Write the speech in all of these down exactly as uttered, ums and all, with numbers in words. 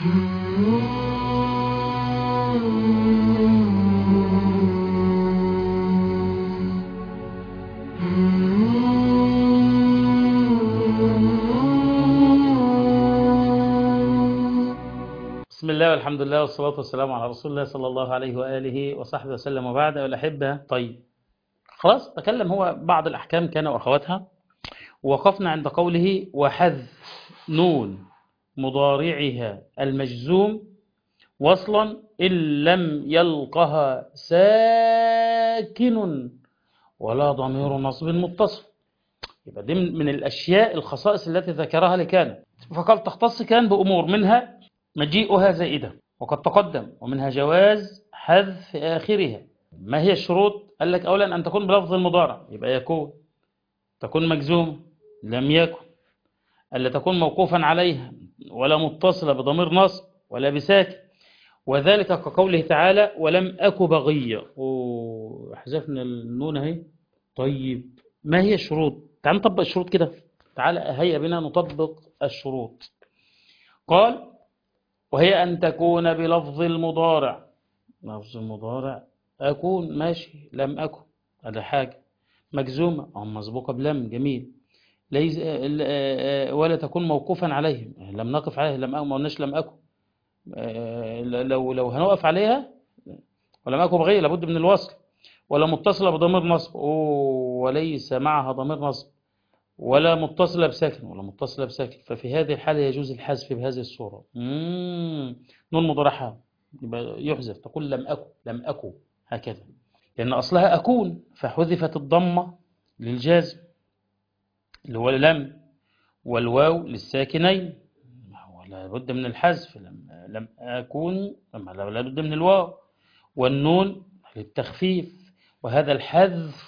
بسم الله والحمد لله والصلاة والسلام على رسول الله صلى الله عليه وآله وصحبه وسلم، وبعد. أيها الأحبة، طيب خلاص تكلم هو بعض الأحكام كان وأخواتها، ووقفنا عند قوله وحذف نون مضارعها المجزوم وصلا إن لم يلقها ساكن ولا ضمير نصب متصل. يبقى دي من الأشياء الخصائص التي ذكرها لكان، فقال تختص كان بأمور منها مجيئها زائدة وقد تقدم، ومنها جواز حذف آخرها. ما هي الشروط؟ قال لك أولا أن تكون بلفظ المضارع، يبقى يكون، تكون مجزوم لم يكن، ألا تكون موقوفا عليها ولا متصلة بضمير نصب ولا بساكن، وذلك كقوله تعالى ولم أك بغيا. وحذفنا النون اهي. طيب ما هي الشروط؟ تعال نطبق الشروط كده، تعال هيا بنا نطبق الشروط. قال وهي أن تكون بلفظ المضارع. لفظ المضارع أكون ماشي، لم أكن هذا حاجة مجزومة أو مسبوقة بلم، جميل. ليس ولا تكون موقوفا عليه، لم نقف عليه، لم أكن، ما قلناش لم أكن. لو لو هنوقف عليها ولم أكن بغير لابد من الوصل، ولا متصلة بضمير نصب، وليس معها ضمير نصب، ولا متصلة بساكن ولا متصلة بساكن، ففي هذه الحالة يجوز الحذف بهذه الصورة. مم. نون مضارعها يبقى يحذف، تقول لم أكن، لم أكن هكذا، لأن أصلها أكون فحذفت الضمة للجازم اللي هو لم، والواو للساكنين، ولا بد من الحذف. لم, لم أكون لا بد من الواو، والنون للتخفيف، وهذا الحذف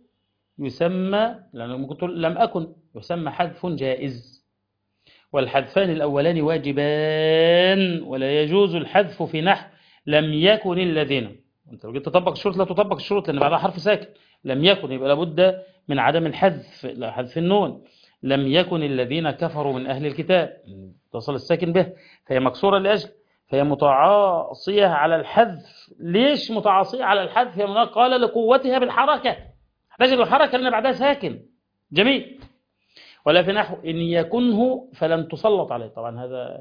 يسمى، لأنه ممكن تقول لم أكن، يسمى حذف جائز، والحذفان الأولان واجبان، ولا يجوز الحذف في نحو لم يكن الذين. أنت لو جيت تطبق الشروط لا تطبق الشروط، لأن بعدها حرف ساكن. لم يكن يبقى لابد من عدم الحذف، حذف النون. لم يكن الذين كفروا من أهل الكتاب، اتصل الساكن به، فهي مكسورة لأجل، فهي متعاصية على الحذف. ليش متعاصية على الحذف؟ هي قال لقوتها بالحركة، تجد الحركة لأن بعدها ساكن، جميل. ولا في نحو إن يكنه فلن تسلط عليه. طبعا هذا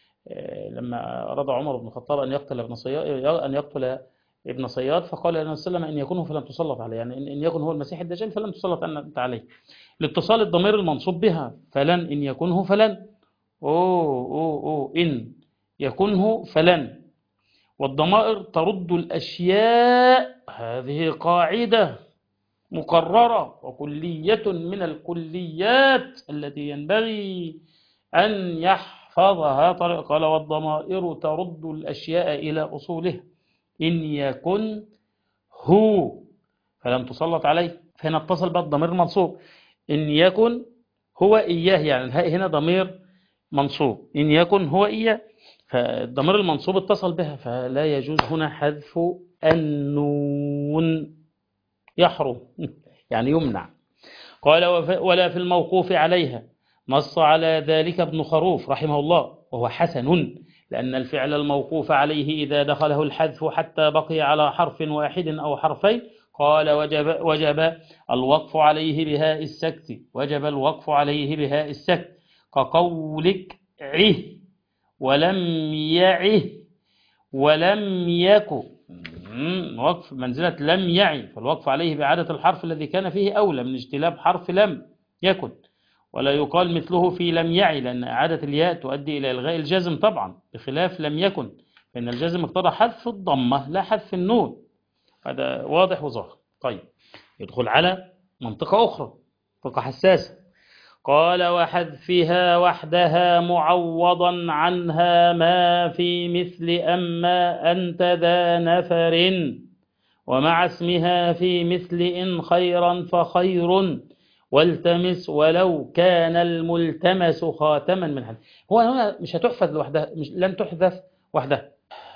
لما أراد عمر بن الخطاب أن يقتل ابن صياد، أن يقتل ابن صياد، فقال النبي صلى الله عليه وسلم إن يكنه فلن تسلط عليه، يعني إن يكن هو المسيح الدجال فلن تسلط أنت عليه، لاتصال الضمير المنصوب بها. فلن إن يكنه فلن، أوه أوه أوه إن يكنه فلن. والضمائر ترد الأشياء، هذه قاعدة مقررة وكلية من الكليات التي ينبغي أن يحفظها طريق. قال والضمائر ترد الأشياء إلى أصولها. إن يكن هو فلم تسلط عليه، فهنا اتصل بقى الضمير المنصوب. إن يكن هو إياه، يعني الهاء هنا ضمير منصوب، إن يكن هو إياه، فالضمير المنصوب اتصل بها، فلا يجوز هنا حذف النون، يحرم يعني يمنع. قال ولا في الموقوف عليها. نص على ذلك ابن خروف رحمه الله، وهو حسن، لأن الفعل الموقوف عليه إذا دخله الحذف حتى بقي على حرف واحد أو حرفين، قال وجب, وجب الوقف عليه بهاء السكت، وجب الوقف عليه بهاء السكت، كقولك عه ولم يعه ولم يكن، وقف منزلة لم يعي، فالوقف عليه بإعادة الحرف الذي كان فيه أولى من اجتلاب حرف لم يكن. ولا يقال مثله في لم يعي، لأن إعادة الياء تؤدي إلى إلغاء الجزم طبعا، بخلاف لم يكن فإن الجزم اقتضى حذف الضمة لا حذف النون. هذا واضح وظاهر. طيب يدخل على منطقة أخرى، منطقة حساسة. قال وحذفها وحدها معوضا عنها ما في مثل أما أنت ذا نفر، ومع اسمها في مثل إن خيرا فخير، والتمس ولو كان الملتمس خاتما من حديد. هو هنا مش هتحفظ لوحدها، مش لن تحذف وحدها،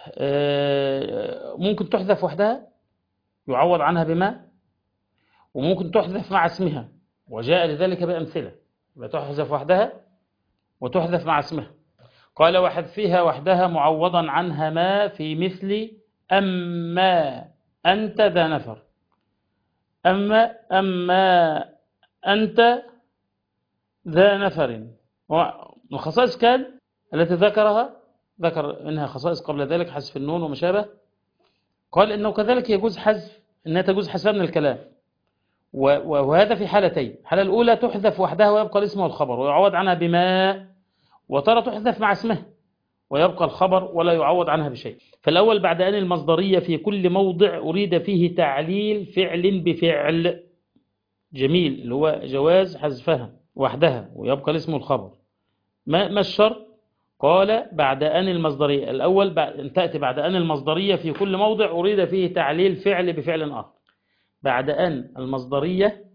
ممكن تحذف وحدها يعوض عنها بما، وممكن تحذف مع اسمها، وجاء لذلك بأمثلة. تحذف وحدها وتحذف مع اسمها. قال وحذفها وحدها معوضا عنها ما في مثل أما أنت ذا نفر. أما أما أنت ذا نفر. وخصائص كان التي ذكرها، ذكر منها خصائص قبل ذلك حذف النون وما شابه. قال إنه كذلك يجوز حذف، إنها تجوز حذفها من الكلام، وهذا في حالتين. الحالة الأولى تحذف وحدها ويبقى الاسم والخبر ويعوض عنها بما، وترى تحذف مع اسمها ويبقى الخبر ولا يعوض عنها بشيء. فالأول بعد أن المصدرية في كل موضع أريد فيه تعليل فعل بفعل. جميل، اللي هو جواز حذفها وحدها ويبقى الاسم والخبر. ما ما الشرط؟ قال بعد أن المصدرية الأول بعد تأتي بعد أن المصدرية في كل موضع أريد فيه تعليل فعل بفعل آخر. بعد أن المصدرية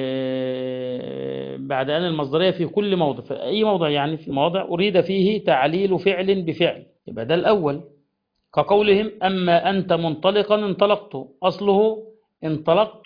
بعد أن المصدرية في كل موضع، في أي موضع يعني في المواضع أريد فيه تعليل فعل بفعل، يبقى ده الأول. كقولهم أما أنت منطلقا انطلقت، أصله انطلقت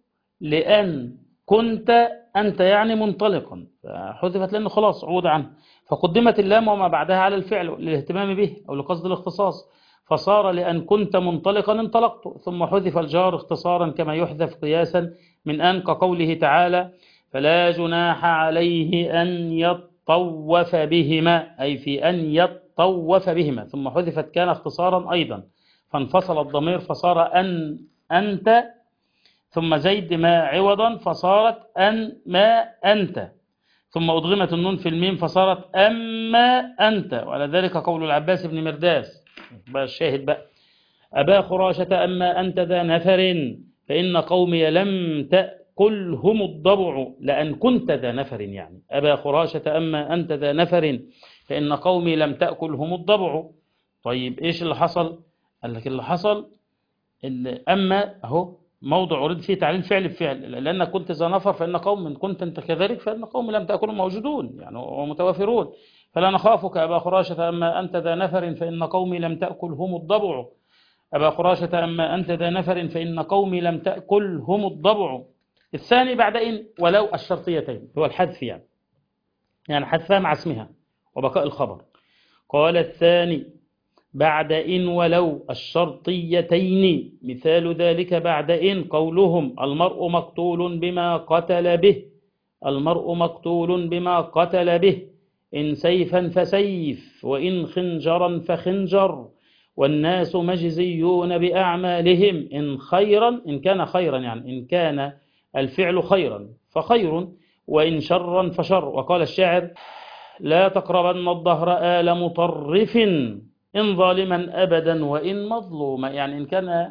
لأن كنت أنت يعني منطلقا، فحذفت لأنه خلاص عود عنه، فقدمت اللام وما بعدها على الفعل للاهتمام به أو لقصد الاختصاص، فصار لأن كنت منطلقا انطلقت، ثم حذف الجار اختصارا كما يحذف قياسا من أن، كقوله تعالى فلا جناح عليه أن يطوف بهما، أي في أن يطوف بهما، ثم حذفت كان اختصارا أيضا فانفصل الضمير فصار أن أنت، ثم زيد ما عوضا فصارت أن ما أنت، ثم أضغمت النون في الميم فصارت أما أنت. وعلى ذلك قول العباس بن مرداس بقى الشاهد بقى: أبا خراشة أما أنت ذا نفر فإن قومي لم تأكلهم الضبع لأن كنت ذا نفر. يعني أبا خراشة أما أنت ذا نفر فإن قومي لم تأكلهم الضبع. طيب إيش اللي حصل؟ قال لك اللي حصل إن أما أهو موضع أريد فيه تعليل فعل بفعل، لأن كنت ذا نفر فإن قوم كنت أنت كذلك فإن قوم لم تأكلهم موجودون يعني ومتوافرون، فلا نخافك أبا خراشة أما أنت ذا نفر فإن قومي لم تأكلهم الضبع. أبا خراشة أما أنت ذا نفر فإن قومي لم تأكلهم الضبع. الثاني بعد إن ولو الشرطيتين هو الحذف، يعني يعني حذفها مع اسمها وبقاء الخبر. قال الثاني بعد إن ولو الشرطيتين مثال ذلك بعد إن قولهم المرء مقتول بما قتل به، المرء مقتول بما قتل به، إن سيفا فسيف وإن خنجرا فخنجر، والناس مجزيون بأعمالهم إن خيرا، إن كان خيرا يعني إن كان الفعل خيرا فخير، وإن شرا فشر. وقال الشاعر لا تقربن الدهر آل مطرف إن ظالما أبدا وإن مظلوما، يعني إن كان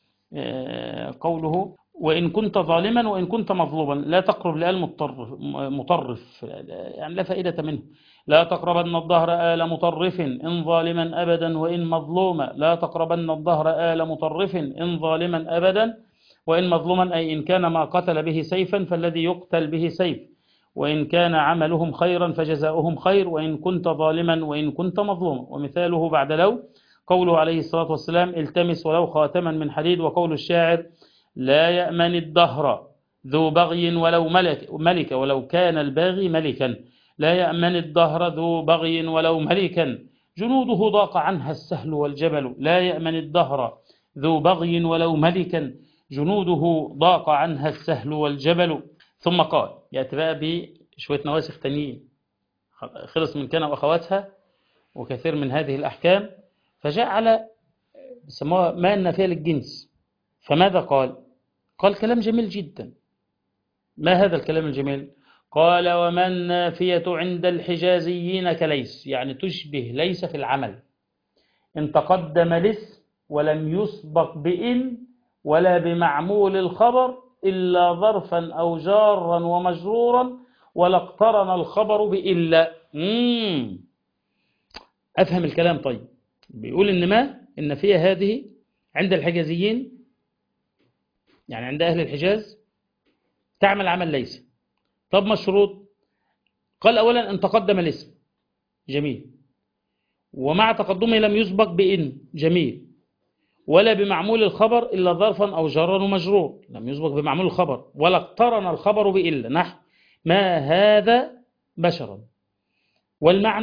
قوله وإن كنت ظالما وإن كنت مظلوما لا تقرب لآل مطرف، يعني لا فائدة منه. لا تقربن الدهر آل مطرف إن ظالما أبدا وإن مظلوما، لا تقربن الدهر آل مطرف إن ظالما أبدا وإن مظلوما، أي إن كان ما قتل به سيفا فالذي يقتل به سيف، وإن كان عملهم خيرا فجزاؤهم خير، وإن كنت ظالما وإن كنت مظلوما. ومثاله بعد لو قوله عليه الصلاة والسلام التمس ولو خاتما من حديد، وقول الشاعر لا يأمن الدهر ذو بغي ولو ملك, ملك ولو كان الباغي ملكا، لا يأمن الدهر ذو بغي ولو ملكا، جنوده ضاق عنها السهل والجبل، لا يأمن الدهر ذو بغي ولو ملكا، جنوده ضاق عنها السهل والجبل. ثم قال يأتي بقى بشوية نواسخ تانيين، خلص من كان وأخواتها وكثير من هذه الأحكام، فجاء على بسموها ما النافية للجنس. فماذا قال؟ قال كلام جميل جدا. ما هذا الكلام الجميل؟ قال وما النافية عند الحجازيين كليس، يعني تشبه ليس في العمل، إن تقدم الاسم ولم يسبق بإن ولا بمعمول الخبر إلا ظرفا أو جارا ومجرورا ولا اقترن الخبر بإلا. مم. أفهم الكلام. طيب بيقول إن ما النافية هذه عند الحجازيين يعني عند أهل الحجاز تعمل عمل ليس. طب ما الشروط؟ قال أولا أن تقدم الاسم، جميل، ومع تقدمه لم يسبق بإن، جميل، ولا بمعمول الخبر إلا ظرفا أو جارا ومجرور، لم يسبق بمعمول الخبر، ولا اقترن الخبر بإلا، نحو ما هذا بشرا. والمعنى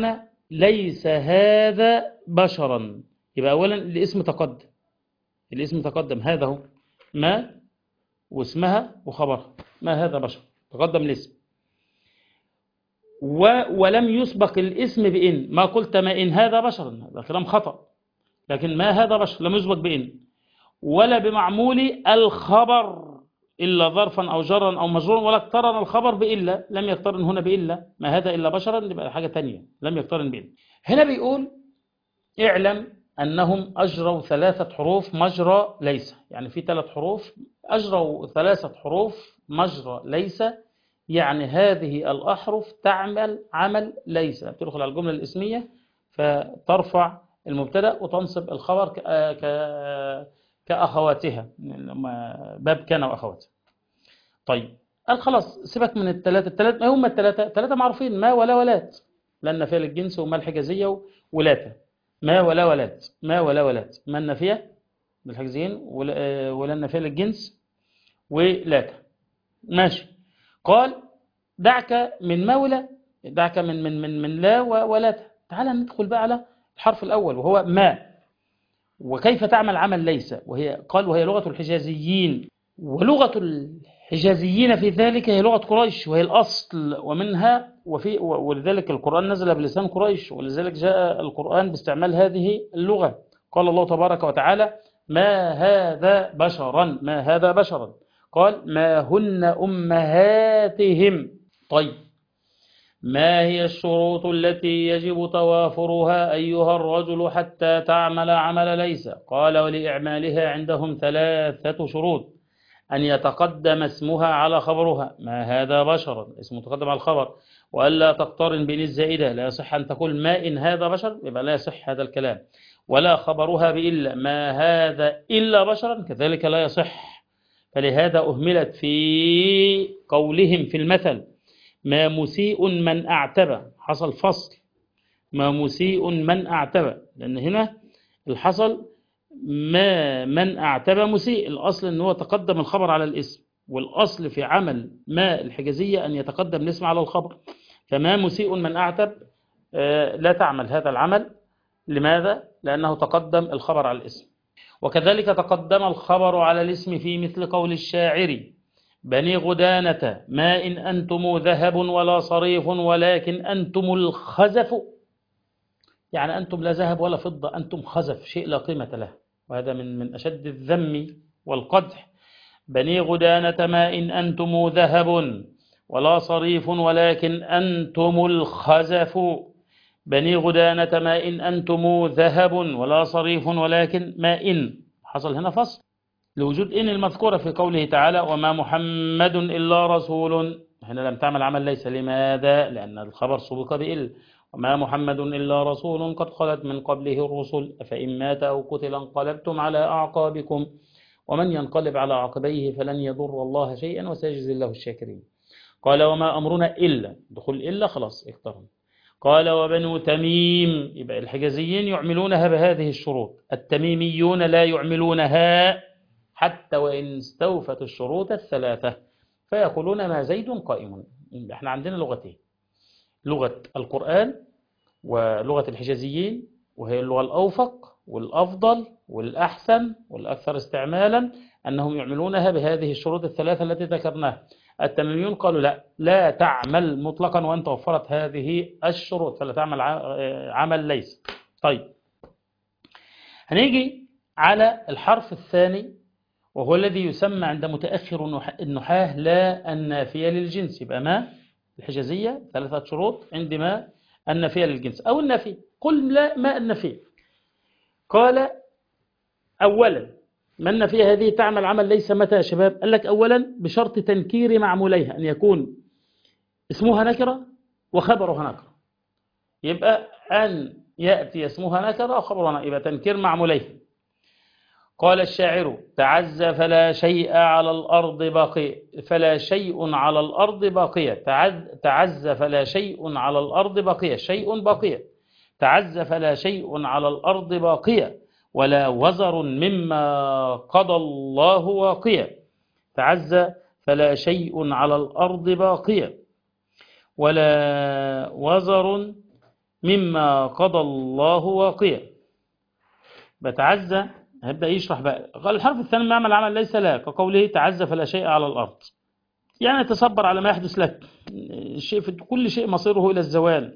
ليس هذا بشرا. يبقى أولا الاسم تقدم، الاسم تقدم، هذا هو ما واسمها وخبرها، ما هذا بشر، تقدم الاسم. و ولم يسبق الاسم بإن، ما قلت ما إن هذا بشر، هذا كلام خطأ، لكن ما هذا بشر لم يسبق بإن، ولا بمعمول الخبر إلا ظرفا أو جرا أو مجرورا، ولا اقترن الخبر بإلا، لم يقترن هنا بإلا، ما هذا إلا بشرا، يبقى حاجة تانية، لم يقترن بإلا. هنا بيقول اعلم أنهم أجروا ثلاثة حروف مجرى ليس، يعني في ثلاث حروف أجروا ثلاثة حروف مجرى ليس، يعني هذه الأحرف تعمل عمل ليس، تدخل على الجملة الاسمية فترفع المبتدأ وتنصب الخبر كأخواتها، باب كان وأخواتها. طيب قال خلاص سيبك من الثلاثة، الثلاثة ما هم الثلاثة؟ الثلاثة معروفين، ما ولا ولات، لأن فعل الجنس وما الحجازية ولاتا، ما ولا ولات، ما ولا ولات، ما النافية بالحجزين ولا النافية للجنس ولاتا، ماشي. قال دعك من ما ولا، دعك من من من من لا ولاتا، تعال ندخل بقى على الحرف الأول وهو ما، وكيف تعمل عمل ليس، وهي قال وهي لغة الحجازيين، ولغة الحجازيين في ذلك هي لغة قريش، وهي الأصل ومنها وفي ولذلك القرآن نزل بلسان قريش، ولذلك جاء القرآن باستعمال هذه اللغة. قال الله تبارك وتعالى ما هذا بشرا، ما هذا بشرا، قال ما هن أمهاتهم. طيب ما هي الشروط التي يجب توافرها أيها الرجل حتى تعمل عمل ليس؟ قال ولإعمالها عندهم ثلاثة شروط: أن يتقدم اسمها على خبرها، ما هذا بشر، اسم متقدم على الخبر، وألا تقترن بإن الزائدة، لا يصح أن تقول ما إن هذا بشر، يبقى لا يصح هذا الكلام، ولا خبرها بإلا، ما هذا إلا بشرا، كذلك لا يصح. فلهذا أهملت في قولهم في المثل ما مسيء من أعتبى، حصل فصل، ما مسيء من أعتبى، لأن هنا الحصل ما من أعتبى مسيء، الأصل أنه هو تقدم الخبر على الاسم، والأصل في عمل ما الحجازية أن يتقدم الاسم على الخبر، فما مسيء من أعتب لا تعمل هذا العمل. لماذا؟ لأنه تقدم الخبر على الاسم. وكذلك تقدم الخبر على الاسم في مثل قول الشاعر بني غدانة ما إن أنتم ذهب ولا صريف ولكن أنتم الخزف، يعني أنتم لا ذهب ولا فضة، أنتم خزف، شيء لا قيمة له، وهذا من من أشد الذم والقدح. بني غدانة ما إن أنتم ذهب ولا صريف ولكن أنتم الخزف، بني غدانة ما إن أنتم ذهب ولا صريف ولكن ما إن، حصل هنا فصل لوجود إن المذكورة في قوله تعالى وما محمد إلا رسول، هنا لم تعمل عمل ليس، لماذا؟ لأن الخبر سبق بإل، وما محمد إلا رسول قد خلت من قبله الرسل أفإن مات أو قتل انقلبتم على أعقابكم ومن ينقلب على عقبيه فلن يضر الله شيئا وسيجزي الله الشاكرين. قال وما أمرنا إلا، دخول إلا خلاص اقترن. قال وبنو تميم، يبقى الحجازيين يعملونها بهذه الشروط، التميميون لا يعملونها حتى وإن استوفت الشروط الثلاثة، فيقولون ما زيد قائم. احنا عندنا لغتين، لغة القرآن ولغة الحجازيين، وهي اللغة الأوفق والأفضل والأحسن والأكثر استعمالا أنهم يعملونها بهذه الشروط الثلاثة التي ذكرناها. التميميون قالوا لا، لا تعمل مطلقا وأن توفرت هذه الشروط، فلا تعمل عمل ليس. طيب هنيجي على الحرف الثاني وهو الذي يسمى عند متأخر النحاة لا النافية للجنس، يبقى ما الحجازية ثلاثة شروط، عندما النافية للجنس أو النافية. قل لا ما النافية، قال أولا ما النافية هذه تعمل عمل ليس متى يا شباب؟ قال لك أولا بشرط تنكير معموليها، أن يكون اسمها نكرة وخبرها نكرة، يبقى أن يأتي اسمها نكرة وخبرها نكرة، يبقى تنكير معموليها. قال الشاعر تعز فلا شيء على الأرض باقي، فلا شيء على الأرض باقية، تعز فلا شيء على الأرض باقية، شيء باقية، تعز فلا شيء على الأرض باقية، ولا وزر مما قضى الله واقية، تعز فلا شيء على الأرض باقية، ولا وزر مما قضى الله واقيا. بتعزى هيبدأ يشرح بقى. قال الحرف الثاني ما يعمل عمل ليس لا، كقوله تعزى فلا شيء على الأرض، يعني تصبر على ما يحدث لك، الشيء في كل شيء مصيره إلى الزوال،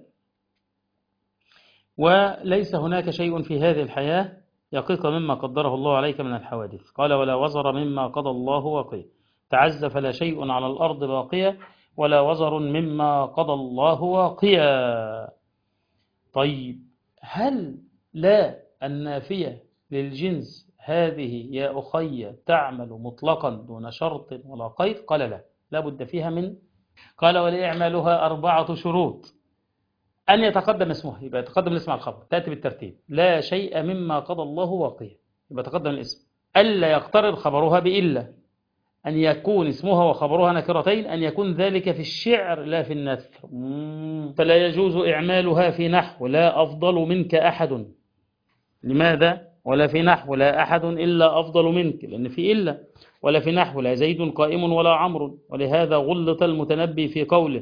وليس هناك شيء في هذه الحياة يقيك مما قدره الله عليك من الحوادث. قال ولا وزر مما قضى الله واقيا. تعز فلا شيء على الأرض باقيا، ولا وزر مما قضى الله واقيا. طيب هل لا النافية للجنس هذه يا أخي تعمل مطلقا دون شرط ولا قيد؟ قال لا، لا بد فيها من. قال ولإعمالها أربعة شروط. أن يتقدم اسمها، يبقى يتقدم الاسم على الخبر، تأتي بالترتيب. لا شيء مما قضى الله واقيا، يبقى يتقدم الاسم. ألا يقترن خبرها بإلا. أن يكون اسمها وخبرها نكرتين. أن يكون ذلك في الشعر لا في النثر. فلا يجوز إعمالها في نحو لا أفضل منك أحد. لماذا؟ ولا في نحو لا أحد إلا أفضل منك، لأن في إلا. ولا في نحو لا زيد قائم ولا عمرو. ولهذا غلط المتنبي في قوله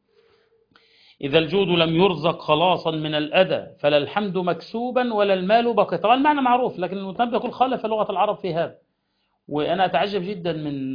إذا الجود لم يرزق خلاصا من الأذى فلا الحمد مكسوبا ولا المال بقي. طبعا المعنى معروف، لكن المتنبي يقول خالف لغة العرب في هذا. وأنا أتعجب جدا من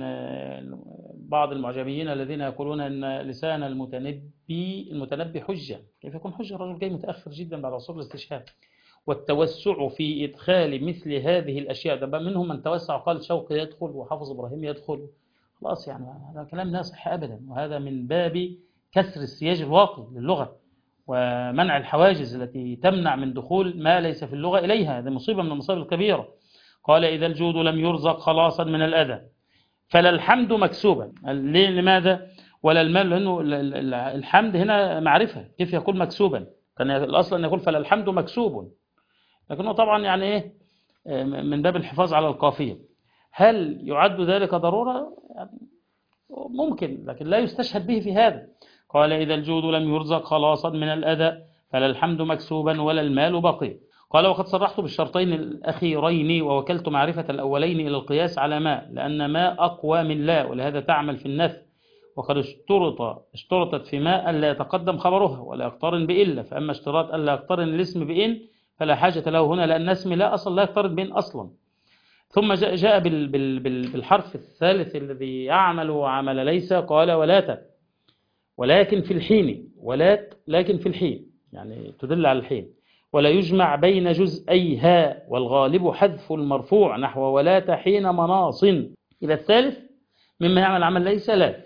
بعض المعجبيين الذين يقولون أن لسان المتنبي المتنبي حجة. كيف يكون حجة؟ الرجل جاي متأخر جدا بعد عصور الاستشهاد. والتوسع في إدخال مثل هذه الأشياء، ده بقى منهم من توسع قال شوقي يدخل وحافظ إبراهيم يدخل. خلاص يعني هذا كلام لا يصح أبدا، وهذا من باب كسر السياج الواقي للغة ومنع الحواجز التي تمنع من دخول ما ليس في اللغة إليها. هذه مصيبة من المصائب الكبيرة. قال إذا الجود لم يرزق خلاصا من الأذى فلا الحمد مكسوبا. ليه؟ لماذا؟ ولا المال، لأنه الحمد هنا معرفة، كيف يقول مكسوبا؟ كان الأصل أن يقول فلا الحمد مكسوب، لكنه طبعا يعني إيه من باب الحفاظ على القافية. هل يعد ذلك ضرورة؟ يعني ممكن، لكن لا يستشهد به في هذا. قال إذا الجود لم يرزق خلاصا من الأذى فلا الحمد مكسوبا ولا المال بقي. قال وقد صرحت بالشرطين الأخيرين ووكلت معرفة الأولين إلى القياس على ما، لأن ما أقوى من لا، ولهذا تعمل في النثر. وقد اشترط اشترطت في ما ألا يتقدم خبرها ولا يقترن بإلا. فأما اشتراط ألا يقترن الاسم بإن فلا حاجة له هنا، لأن اسم لا أصل لا يقترن بإن أصلا. ثم جاء, جاء بال بال بال بالحرف الثالث الذي يعمل وعمل ليس. قال ولات ولكن في الحين، ولات لكن في الحين يعني تدل على الحين. ولا يجمع بين جزئيها، والغالب حذف المرفوع نحو ولات حين مناص. إلى الثالث مما يعمل عمل ليس لات،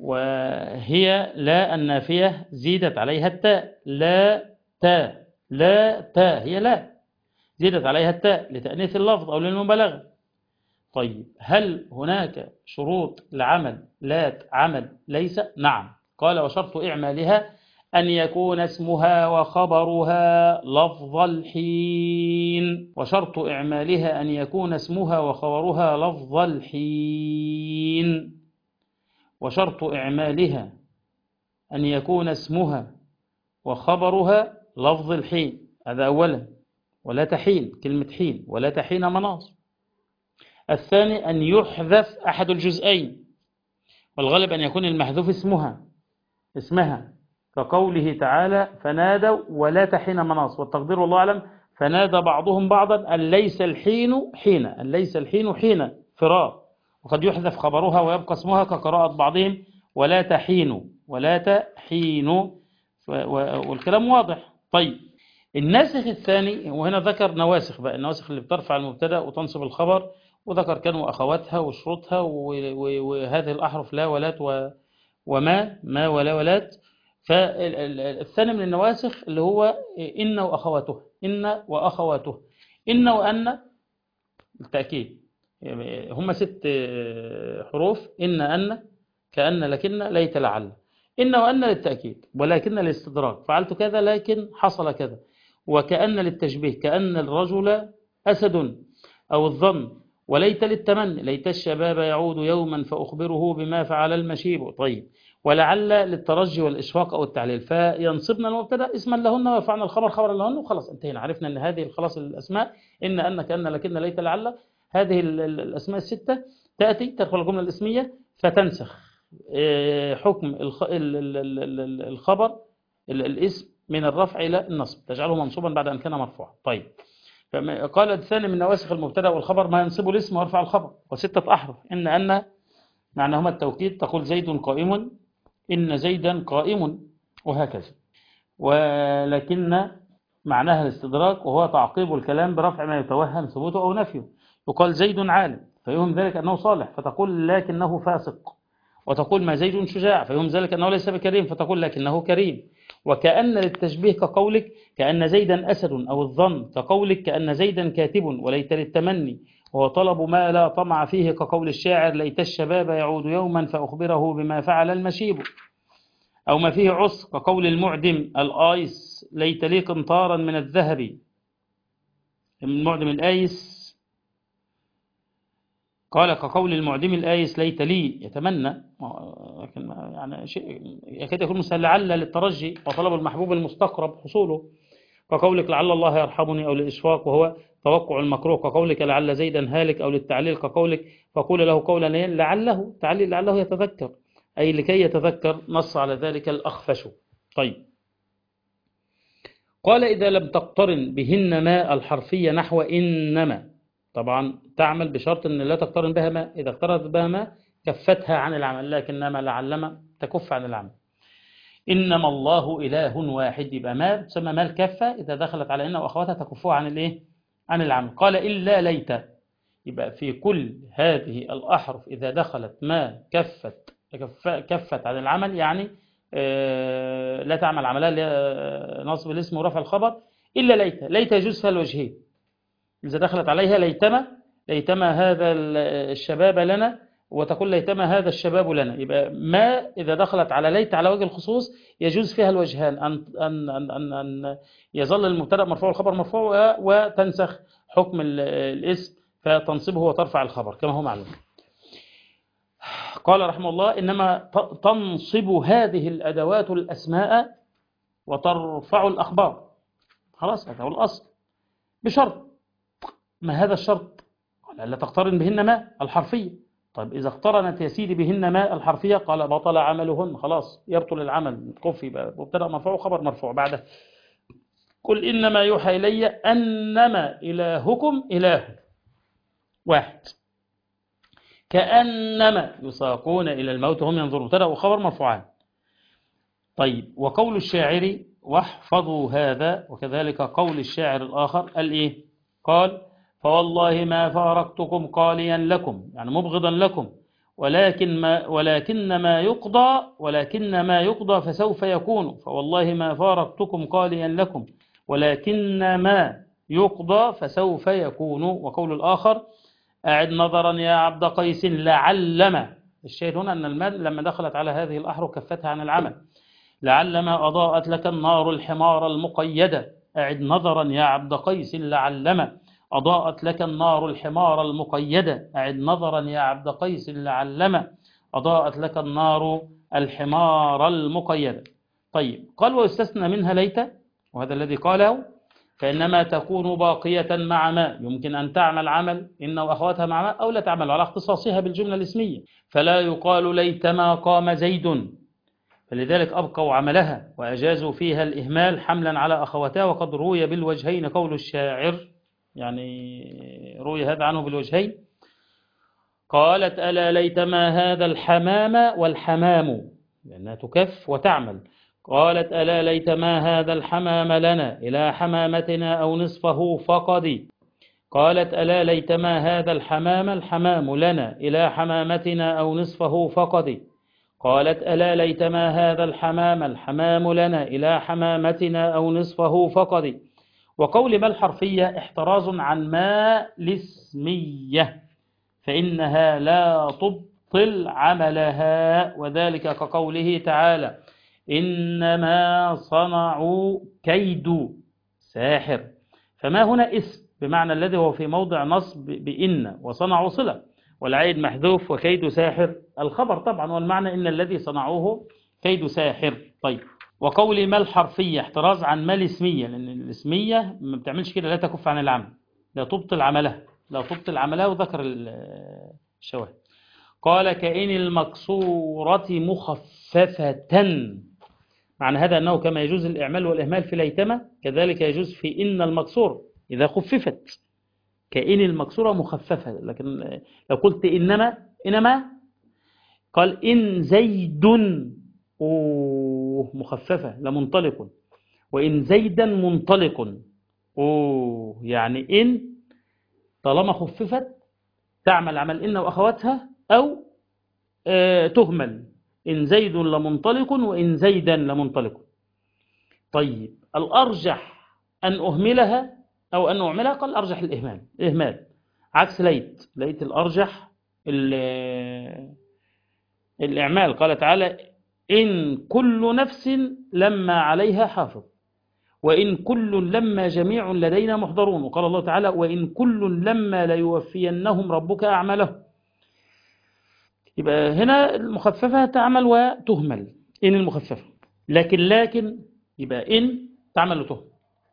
وهي لا النافية زيدت عليها التاء. لا تاء، لا تاء هي لا زيدت عليها التاء لتأنيث اللفظ أو للمبالغة. طيب هل هناك شروط لعمل لات عمل ليس؟ نعم. قال وشرط إعمالها أن يكون اسمها وخبرها لفظ الحين. وشرط إعمالها أن يكون اسمها وخبرها لفظ الحين. وشرط إعمالها أن يكون اسمها وخبرها لفظ الحين. هذا أولا. ولا تحين، كلمة حين ولا تحين مناص. الثاني أن يحذف أحد الجزئين، والغالب أن يكون المحذوف اسمها اسمها كقوله تعالى فنادوا ولا تحين مناص، والتقدير والله أعلم فنادى بعضهم بعضا أن ليس الحين حين، أن ليس الحين حين فراق. وقد يحذف خبرها ويبقى اسمها كقراءة بعضهم ولا تحين ولا تحين، والكلام واضح. طيب الناسخ الثاني، وهنا ذكر نواسخ بقى، النواسخ اللي بترفع المبتدا وتنصب الخبر، وذكر كانوا أخواتها وشروطها وهذه الأحرف لا ولات وما ما ولا ولات. فالثاني من النواسخ اللي هو إن وأخواته، إن وأخواته. إن وأن التأكيد، هم ست حروف، إن أن كأن لكن ليت لعل. إن وأن للتأكيد، ولكن الاستدراك فعلت كذا لكن حصل كذا. وكأن للتشبيه، كأن الرجل أسد، أو الظن. وليت للتمني، ليت الشباب يعود يوما فأخبره بما فعل المشيب. طيب ولعل للترجي والإشفاق أو التعليل، فينصبنا المبتدا اسما لهن ويرفعنا الخبر خبرا لهن، وخلاص انتهينا. عرفنا أن هذه خلاص الأسماء إن أن كأن لكن ليت لعل، هذه الأسماء الستة تأتي تدخل الجملة الاسمية فتنسخ حكم الخبر الاسم من الرفع إلى النصب، تجعله منصوبا بعد أن كان مرفوعا. طيب، قال الثاني من نواسخ المبتدا والخبر ما ينصب الاسم ويرفع الخبر، وستة أحرف. إن أن معناهما التوكيد، تقول زيد قائم، إن زيدا قائم، وهكذا. ولكن معناها الاستدراك، وهو تعقيب الكلام برفع ما يتوهم ثبوته أو نفيه. يقال زيد عالم فيهم ذلك أنه صالح فتقول لكنه فاسق، وتقول ما زيد شجاع فيهم ذلك أنه ليس بكريم فتقول لكنه كريم. وكأن للتشبيه كقولك كأن زيدا أسد، أو الظن كقولك كأن زيدا كاتب، وليت للتمني وهو طلب ما لا طمع فيه كقول الشاعر ليت الشباب يعود يوما فأخبره بما فعل المشيب. أو ما فيه عسر كقول المعدم الآيس ليت لي قنطارا من الذهب. المعدم الآيس قال كقول المعدم الآيس ليت لي يتمنى، لكن يعني شيء يكاد يكون مثل لعل للترجي وطلب المحبوب المستقرب حصوله، كقولك لعل الله يرحمني، أو للإشفاق وهو توقع المكروه، كقولك لعل زيدا هالك، أو للتعليل كقولك فقول له قولا لعله، تعليل لعله يتذكر، أي لكي يتذكر، نص على ذلك الأخفش. طيب، قال إذا لم تقترن بهن ما الحرفية نحو إنما، طبعا تعمل بشرط أن لا تقترن بها ما، إذا اقترنت بها ما كفتها عن العمل، لكنما لعلما تكف عن العمل. إنما الله إله واحد، يبقى ما تسمى ما الكفة، إذا دخلت على إن وأخواتها تكفوها عن الإيه؟ عن العمل. قال إلا ليت، يبقى في كل هذه الأحرف إذا دخلت ما كفت كفت عن العمل، يعني لا تعمل عملها نصب الاسم ورفع الخبر، إلا ليت. ليت يجوز فيها الوجهين، إذا دخلت عليها ليتما، ليتما هذا الشباب لنا، وتقول ليتما هذا الشباب لنا، يبقى ما إذا دخلت على ليت على وجه الخصوص يجوز فيها الوجهان، أن, أن, أن, أن, أن يظل المبتدأ مرفوع والخبر مرفوع، وتنسخ حكم الاسم فتنصبه وترفع الخبر كما هو معلوم. قال رحمه الله إنما تنصب هذه الأدوات الأسماء وترفع الأخبار، خلاص هذا هو الأصل، بشرط. ما هذا الشرط؟ قال لا تقترن بهن ما الحرفية. طيب إذا اقترنت يا سيدي بهن ما الحرفية، قال بطل عملهن، خلاص يبطل العمل، كفي بقى مبتدأ مرفوع وخبر مرفوع. بعده قل إنما يوحى إلي أنما إلهكم إله واحد، كأنما يساقون إلى الموت هم ينظرون، مبتدأ وخبر مرفوعان. طيب، وقول الشاعر واحفظوا هذا، وكذلك قول الشاعر الآخر قال إيه؟ قال فوالله ما فارقتكم قاليا لكم، يعني مبغضا لكم، ولكن ما ولكن ما يقضى ولكن ما يقضى فسوف يكون، فوالله ما فارقتكم قاليا لكم ولكن ما يقضى فسوف يكون. وقول الآخر أعد نظرا يا عبد قيس لعلما، الشاهد هنا أن المال لما دخلت على هذه الأحرف كفتها عن العمل. لعلما أضاءت لك النار الحمار المقيدة، أعد نظرا يا عبد قيس لعلما أضاءت لك النار الحمار المقيدة، أعد نظرا يا عبد قيس لعلما أضاءت لك النار الحمار المقيدة. طيب، قال ويستثنى منها ليت، وهذا الذي قاله، فإنما تكون باقية مع ما، يمكن أن تعمل عمل إن وأخواتها مع ما، أو لا تعمل على اختصاصها بالجملة الاسمية، فلا يقال ليتما قام زيد، فلذلك أبقوا عملها وأجازوا فيها الإهمال حملا على أخواتها. وقد روي بالوجهين قول الشاعر، يعني روي هذا عنه بالوجهين، قالت ألا ليتما هذا الحمام، والحمام لأنها تكف وتعمل، قالت ألا ليتما هذا الحمام لنا إلى حمامتنا أو نصفه فقد، قالت ألا ليتما هذا الحمام الحمام لنا إلى حمامتنا أو نصفه فقد، قالت ألا ليتما هذا الحمام الحمام لنا إلى حمامتنا أو نصفه فقد. وقول ما الحرفية احتراز عن ما الاسمية، فإنها لا تبطل عملها، وذلك كقوله تعالى إنما صنعوا كيد ساحر، فما هنا اسم بمعنى الذي هو في موضع نصب بإن، وصنعوا صلة، والعيد محذوف، وكيد ساحر الخبر طبعا، والمعنى إن الذي صنعوه كيد ساحر. طيب، وقول ما الحرفية احتراز عن ما الاسمية، لأن الاسمية ما بتعملش كده، لا تكف عن العمل، لا تبطل عملها، لا تبطل عملها، وذكر الشواهد. قال كإن المكسورة مخففة، معنى هذا أنه كما يجوز الإعمال والإهمال في ليتما كذلك يجوز في إن المكسور إذا خففت، كإن المكسورة مخففة. لكن لو قلت إنما إنما قال إن زيد أوه مخففة لمنطلق، وإن زيدا منطلق أوه، يعني إن طالما خففت تعمل عمل إن وأخواتها أو آه تهمل، إن زيد لمنطلق وإن زيدا لمنطلق. طيب الأرجح أن أهملها أو أن أعملها؟ قال الأرجح الإهمال، إهمال عكس ليت. ليت الأرجح الإعمال. قال تعالى إن كل نفس لما عليها حافظ وإن كل لما جميع لدينا محضرون. وقال الله تعالى وإن كل لما ليوفينهم ربك أعمالهم. يبقى هنا المخففة تعمل وتهمل إن المخففة، لكن لكن يبقى إن تعمل وتهمل،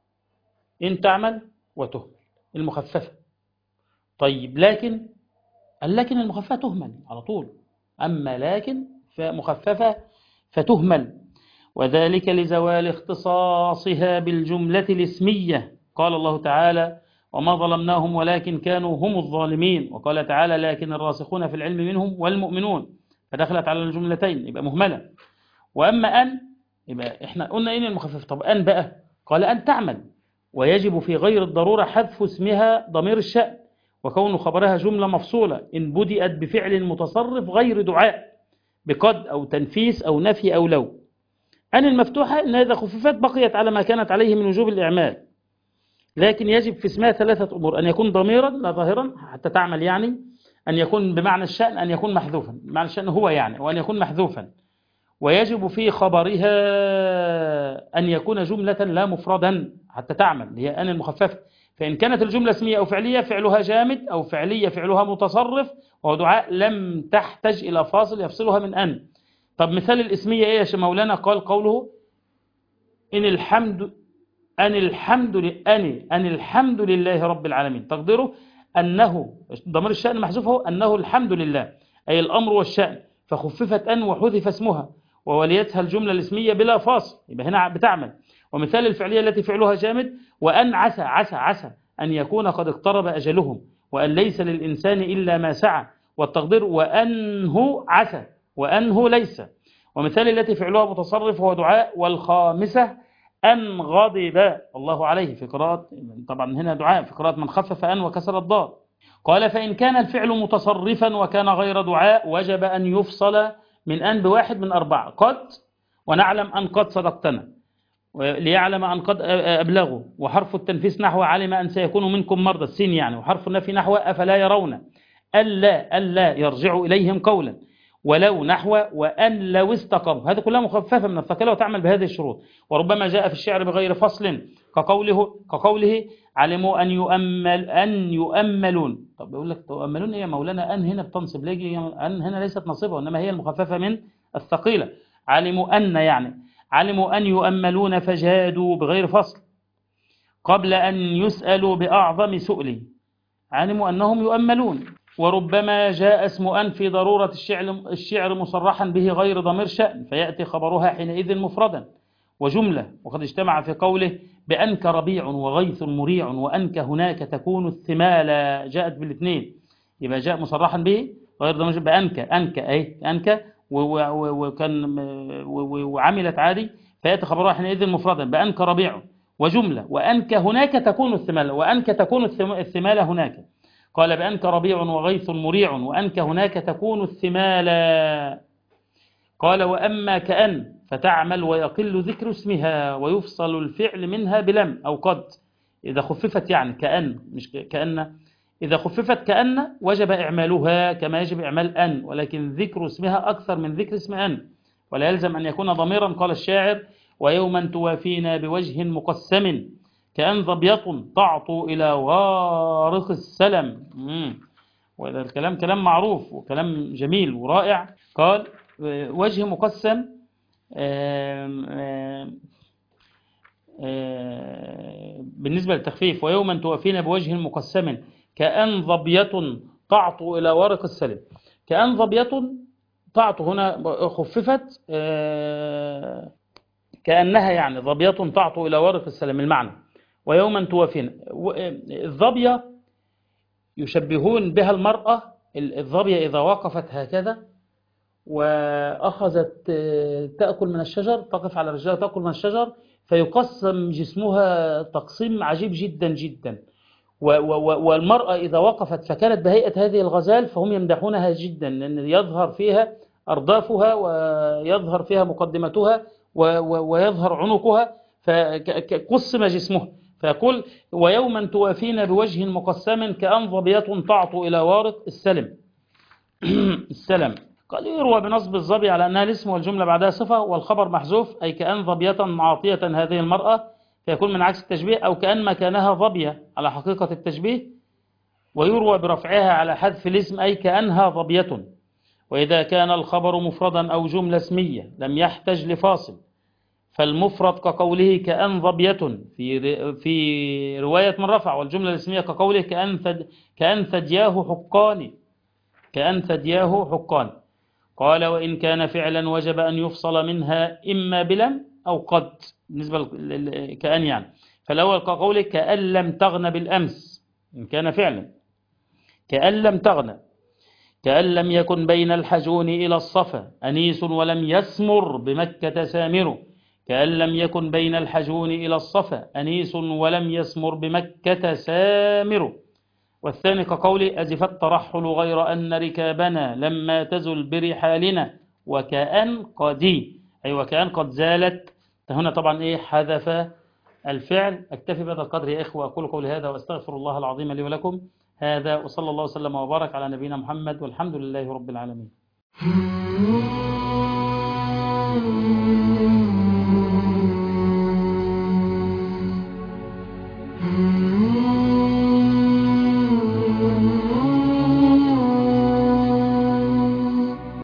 إن تعمل وتهمل المخففة. طيب لكن لكن المخففة تهمل على طول، أما لكن فمخففة فتهمل، وذلك لزوال اختصاصها بالجملة الاسمية. قال الله تعالى وما ظلمناهم ولكن كانوا هم الظالمين. وقال تعالى لكن الراسخون في العلم منهم والمؤمنون، فدخلت على الجملتين يبقى مهملة. وأما أن يبقى إحنا قلنا إن المخفف. طب أن بقى قال أن تعمل، ويجب في غير الضرورة حذف اسمها ضمير الشأن وكون خبرها جملة مفصولة إن بدأت بفعل متصرف غير دعاء بقد أو تنفيس أو نفي أو لو. أن المفتوحة إن إذا خففت بقيت على ما كانت عليه من وجوب الإعمال، لكن يجب في اسمها ثلاثة أمور: أن يكون ضميرا لا ظاهرا حتى تعمل يعني، أن يكون بمعنى الشأن، أن يكون محذوفا بمعنى الشأن هو يعني، وأن يكون محذوفا. ويجب في خبرها أن يكون جملة لا مفردا حتى تعمل، هي أن المخففة. فإن كانت الجملة اسمية أو فعلية فعلها جامد أو فعلية فعلها متصرف وهو دعاء لم تحتج إلى فاصل يفصلها من أن. طب مثال الاسمية إيه يا مولانا؟ قال قوله إن الحمد أن الحمد أن أن الحمد لله رب العالمين، تقديره أنه ضمير الشأن محذوفه أنه الحمد لله أي الأمر والشأن، فخففت أن وحذف اسمها ووليتها الجملة الاسمية بلا فاصل، يبقى هنا بتعمل. ومثال الفعلية التي فعلها جامد وأن عسى عسى عسى أن يكون قد اقترب أجلهم وأن ليس للإنسان إلا ما سعى، والتقدير وأنه عسى وأنه ليس. ومثال التي فعلها متصرف هو دعاء. والخامسة أن غضب الله عليه في قراءة، طبعا هنا دعاء في قراءة من خفف أن وكسر الضاد. قال فإن كان الفعل متصرفا وكان غير دعاء وجب أن يفصل من أن بواحد من أربعة: قد، ونعلم أن قد صدقتنا، ليعلم أن قد أبلغوا، وحرف التنفيس نحو علم أن سيكون منكم مرضى السين يعني، وحرف النفي نحو أفلا يرون، ألا ألا يرجع إليهم قولا، ولو نحو وأن لو استقروا. هذه كلها مخففة من الثقيلة وتعمل بهذه الشروط. وربما جاء في الشعر بغير فصل كقوله كقوله علموا أن يؤمل أن يؤملون. طب يقول لك تؤملون إيه يا مولانا؟ أن هنا بتنصب ليه؟ أن هنا ليست نصبة وإنما هي المخففة من الثقيلة. علموا أن يعني علموا أن يؤملون فجادوا بغير فصل قبل أن يسألوا بأعظم سؤل، علموا أنهم يؤملون. وربما جاء اسم أن في ضرورة الشعر, الشعر مصرحا به غير ضمير شأن فيأتي خبرها حينئذ مفردا وجملة. وقد اجتمع في قوله بأنك ربيع وغيث مريع وأنك هناك تكون الثمالة، جاءت بالاثنين، يبقى جاء مصرحا به غير ضمير بأنك أنك أي أنك وكان وعملت عادي فيأتي خبرها حينئذ مفردا بأنك ربيع وجملة. وأنك هناك تكون الثمالة، وأنك تكون الثمالة هناك. قال بأنك ربيع وغيث مريع وأنك هناك تكون الثمالة. قال وأما كأن فتعمل ويقل ذكر اسمها ويفصل الفعل منها بلم أو قد إذا خففت، يعني كأن مش كأن، إذا خففت كأن وجب إعمالها كما يجب إعمال أن، ولكن ذكر اسمها أكثر من ذكر اسم أن، ولا يلزم أن يكون ضميرا. قال الشاعر ويوما توافينا بوجه مقسم كأن ظبية تعطو إلى غارق السلم. وهذا الكلام كلام معروف وكلام جميل ورائع. قال وجه مقسم آآ آآ آآ بالنسبة للتخفيف ويوما توافينا بوجه مقسم كأن ظبية تعطو إلى ورق السلم. كأن ظبية تعطو هنا خففت كأنها يعني ظبية تعطو إلى ورق السلام المعنى. ويوما توافين، الظبية يشبهون بها المرأة، الظبية إذا وقفت هكذا وأخذت تأكل من الشجر، تقف على رجلها تأكل من الشجر، فيقسم جسمها تقسيم عجيب جدا جدا. والمرأة إذا وقفت فكانت بهيئة هذه الغزال فهم يمدحونها جدا، لأن يظهر فيها أردافها ويظهر فيها مقدمتها ويظهر عنقها، فقسم جسمها. فيقول ويوما توافين بوجه مقسم كأن ظبية تعطو إلى وارق السلم. السلم قال يروى بنصب الظبي على أنها الاسم والجملة بعدها صفة والخبر محذوف، أي كأن ظبية عاطية هذه المرأة، فيكون من عكس التشبيه، أو كأن مكانها ظبية على حقيقة التشبيه. ويروى برفعها على حذف الاسم، أي كأنها ظبية. وإذا كان الخبر مفردا أو جملة اسمية لم يحتج لفاصل، فالمفرد كقوله كأن ظبية في في رواية من رفع، والجملة الاسمية كقوله كأن ثد كأن ثدياه حقان كأن ثدياه حقان. قال وإن كان فعلا وجب أن يفصل منها إما بلم أو قد، بالنسبة كأن يعني. فالأول كقوله كأن لم تغن بالأمس إن كان فعلا، كأن لم تغن، كأن لم يكن بين الحجون إلى الصفا أنيس ولم يسمر بمكة سامر، كأن لم يكن بين الحجون إلى الصفا أنيس ولم يسمر بمكة سامر. والثاني كقوله أزف الترحل غير أن ركابنا لما تزل برحالنا، وكأن قدي، أي وكأن قد زالت. هنا طبعا إيه حذف الفعل. أكتفي بهذا القدر يا إخوة، أقول قولي هذا وأستغفر الله العظيم لي ولكم. هذا وصلى الله وسلم وبارك على نبينا محمد، والحمد لله رب العالمين.